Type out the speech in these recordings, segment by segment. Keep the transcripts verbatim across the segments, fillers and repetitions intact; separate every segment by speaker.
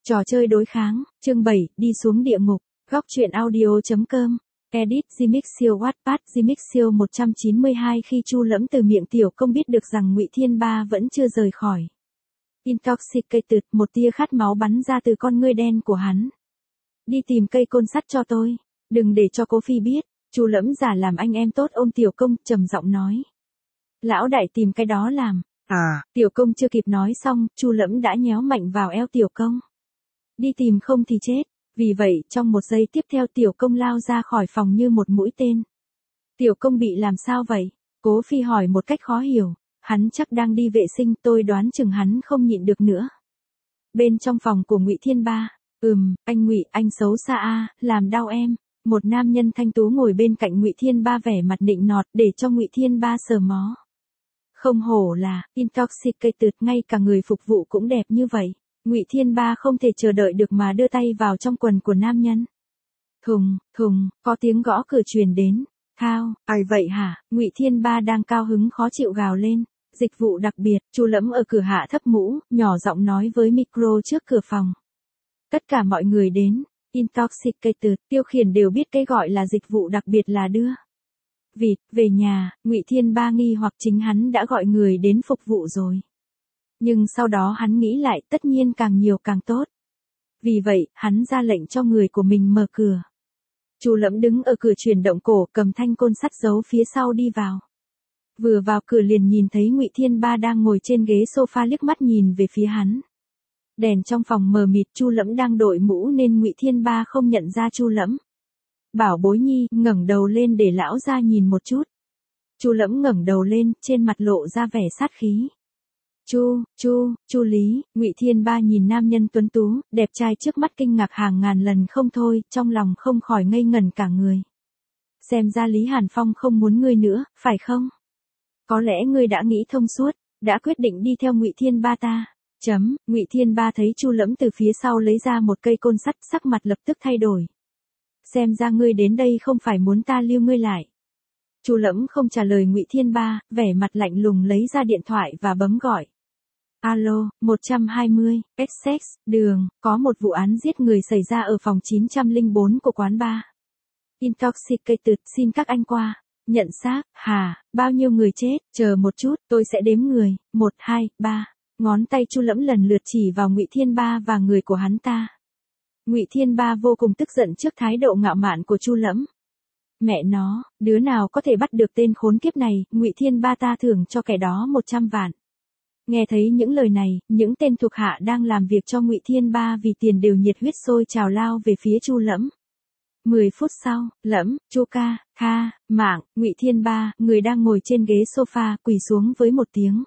Speaker 1: Trò chơi đối kháng, chương bảy, đi xuống địa ngục, góc truyện audio.com, edit Gmix siêu Wattpad Gmix siêu một trăm chín mươi hai khi Chu Lẫm từ miệng tiểu công biết được rằng Ngụy Thiên Ba vẫn chưa rời khỏi. Intoxicated, một tia khát máu bắn ra từ con ngươi đen của hắn. Đi tìm cây côn sắt cho tôi, đừng để cho Cố Phi biết. Chu Lẫm giả làm anh em tốt ôm tiểu công, trầm giọng nói. Lão đại tìm cái đó làm. À, tiểu công chưa kịp nói xong, Chu Lẫm đã nhéo mạnh vào eo tiểu công. Đi tìm không thì chết. Vì vậy, trong một giây tiếp theo tiểu công lao ra khỏi phòng như một mũi tên. Tiểu công bị làm sao vậy? Cố Phi hỏi một cách khó hiểu. Hắn chắc đang đi vệ sinh, tôi đoán chừng hắn không nhịn được nữa. Bên trong phòng của Ngụy Thiên Ba, ừm, anh Ngụy, anh xấu xa a, làm đau em. Một nam nhân thanh tú ngồi bên cạnh Ngụy Thiên Ba vẻ mặt nịnh nọt để cho Ngụy Thiên Ba sờ mó. Không hổ là Intoxicated, ngay cả người phục vụ cũng đẹp như vậy. Ngụy Thiên Ba không thể chờ đợi được mà đưa tay vào trong quần của nam nhân. Thùng, thùng, có tiếng gõ cửa truyền đến. Thao, ai vậy hả? Ngụy Thiên Ba đang cao hứng khó chịu gào lên. Dịch vụ đặc biệt, Chu Lẫm ở cửa hạ thấp mũ, nhỏ giọng nói với micro trước cửa phòng. Tất cả mọi người đến. Intoxicated, tiêu khiển đều biết cái gọi là dịch vụ đặc biệt là đưa vịt về nhà. Ngụy Thiên Ba nghi hoặc chính hắn đã gọi người đến phục vụ rồi. Nhưng sau đó hắn nghĩ lại, tất nhiên càng nhiều càng tốt. Vì vậy, hắn ra lệnh cho người của mình mở cửa. Chu Lẫm đứng ở cửa chuyển động cổ, cầm thanh côn sắt giấu phía sau đi vào. Vừa vào cửa liền nhìn thấy Ngụy Thiên Ba đang ngồi trên ghế sofa liếc mắt nhìn về phía hắn. Đèn trong phòng mờ mịt, Chu Lẫm đang đội mũ nên Ngụy Thiên Ba không nhận ra Chu Lẫm. Bảo bối nhi, ngẩng đầu lên để lão ra nhìn một chút. Chu Lẫm ngẩng đầu lên, trên mặt lộ ra vẻ sát khí. Chu, Chu, Chu Lý. Ngụy Thiên Ba nhìn nam nhân tuấn tú, đẹp trai trước mắt kinh ngạc hàng ngàn lần không thôi, trong lòng không khỏi ngây ngẩn cả người. Xem ra Lý Hàn Phong không muốn ngươi nữa, phải không? Có lẽ ngươi đã nghĩ thông suốt, đã quyết định đi theo Ngụy Thiên Ba ta. Chấm, Ngụy Thiên Ba thấy Chu Lẫm từ phía sau lấy ra một cây côn sắt, sắc mặt lập tức thay đổi. Xem ra ngươi đến đây không phải muốn ta lưu ngươi lại. Chu Lẫm không trả lời Ngụy Thiên Ba, vẻ mặt lạnh lùng lấy ra điện thoại và bấm gọi. Alo, một trăm hai mươi, Essex, đường, có một vụ án giết người xảy ra ở phòng chín trăm lẻ bốn của quán bar. Intoxicated, xin các anh qua. Nhận xác, hà, bao nhiêu người chết, chờ một chút, tôi sẽ đếm người, một, hai, ba. Ngón tay Chu Lẫm lần lượt chỉ vào Ngụy Thiên Ba và người của hắn ta. Ngụy Thiên Ba vô cùng tức giận trước thái độ ngạo mạn của Chu Lẫm. Mẹ nó, đứa nào có thể bắt được tên khốn kiếp này, Ngụy Thiên Ba ta thưởng cho kẻ đó một trăm vạn. Nghe thấy những lời này, những tên thuộc hạ đang làm việc cho Ngụy Thiên Ba vì tiền đều nhiệt huyết sôi trào lao về phía Chu Lẫm. Mười phút sau, Lẫm, Chu ca, tha, mạng, Ngụy Thiên Ba, người đang ngồi trên ghế sofa, quỳ xuống với một tiếng.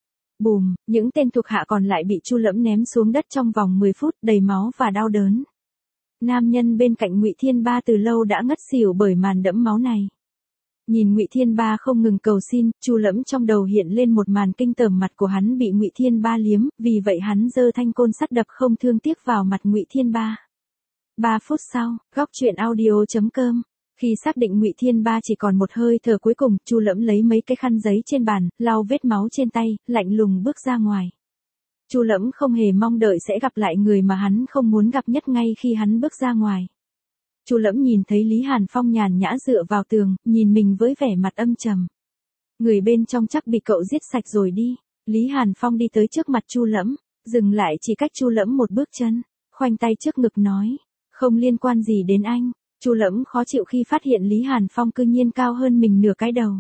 Speaker 1: Bùm, những tên thuộc hạ còn lại bị Chu Lẫm ném xuống đất trong vòng mười phút, đầy máu và đau đớn. Nam nhân bên cạnh Ngụy Thiên Ba từ lâu đã ngất xỉu bởi màn đẫm máu này. Nhìn Ngụy Thiên Ba không ngừng cầu xin, Chu Lẫm trong đầu hiện lên một màn kinh tởm, mặt của hắn bị Ngụy Thiên Ba liếm, vì vậy hắn giơ thanh côn sắt đập không thương tiếc vào mặt Ngụy Thiên Ba. Ba phút sau, góc truyện audio.com. Khi xác định Ngụy Thiên Ba chỉ còn một hơi thở cuối cùng, Chu Lẫm lấy mấy cái khăn giấy trên bàn, lau vết máu trên tay, lạnh lùng bước ra ngoài. Chu Lẫm không hề mong đợi sẽ gặp lại người mà hắn không muốn gặp nhất ngay khi hắn bước ra ngoài. Chu Lẫm nhìn thấy Lý Hàn Phong nhàn nhã dựa vào tường, nhìn mình với vẻ mặt âm trầm. Người bên trong chắc bị cậu giết sạch rồi đi. Lý Hàn Phong đi tới trước mặt Chu Lẫm, dừng lại chỉ cách Chu Lẫm một bước chân, khoanh tay trước ngực nói, không liên quan gì đến anh. Chu Lẫm khó chịu khi phát hiện Lý Hàn Phong cư nhiên cao hơn mình nửa cái đầu.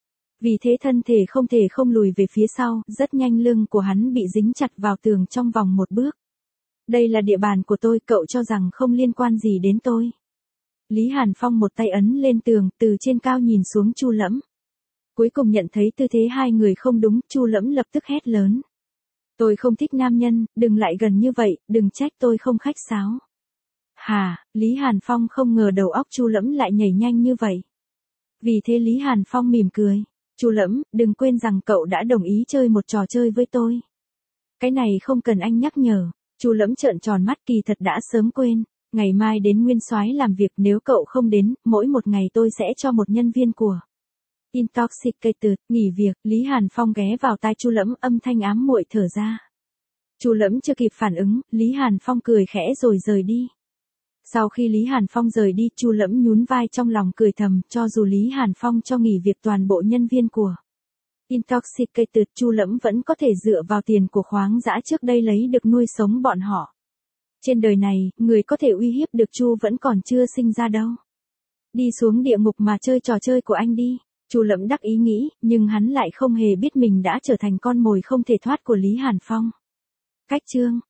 Speaker 1: Vì thế thân thể không thể không lùi về phía sau, rất nhanh lưng của hắn bị dính chặt vào tường trong vòng một bước. Đây là địa bàn của tôi, cậu cho rằng không liên quan gì đến tôi. Lý Hàn Phong một tay ấn lên tường, từ trên cao nhìn xuống Chu Lẫm. Cuối cùng nhận thấy tư thế hai người không đúng, Chu Lẫm lập tức hét lớn. Tôi không thích nam nhân, đừng lại gần như vậy, đừng trách tôi không khách sáo. Hà, Lý Hàn Phong không ngờ đầu óc Chu Lẫm lại nhảy nhanh như vậy. Vì thế Lý Hàn Phong mỉm cười. Chu Lẫm, đừng quên rằng cậu đã đồng ý chơi một trò chơi với tôi. Cái này không cần anh nhắc nhở. Chu Lẫm trợn tròn mắt, kỳ thật đã sớm quên. Ngày mai đến Nguyên Soái làm việc, nếu cậu không đến, mỗi một ngày tôi sẽ cho một nhân viên của Intoxicated nghỉ việc. Lý Hàn Phong ghé vào tai Chu Lẫm, âm thanh ám muội thở ra. Chu Lẫm chưa kịp phản ứng, Lý Hàn Phong cười khẽ rồi rời đi. Sau khi Lý Hàn Phong rời đi, Chu Lẫm nhún vai trong lòng cười thầm, cho dù Lý Hàn Phong cho nghỉ việc toàn bộ nhân viên của Intoxicated, Chu Lẫm vẫn có thể dựa vào tiền của khoáng dã trước đây lấy được nuôi sống bọn họ. Trên đời này, người có thể uy hiếp được Chu vẫn còn chưa sinh ra đâu. Đi xuống địa ngục mà chơi trò chơi của anh đi. Chu Lẫm đắc ý nghĩ, nhưng hắn lại không hề biết mình đã trở thành con mồi không thể thoát của Lý Hàn Phong. Cách chương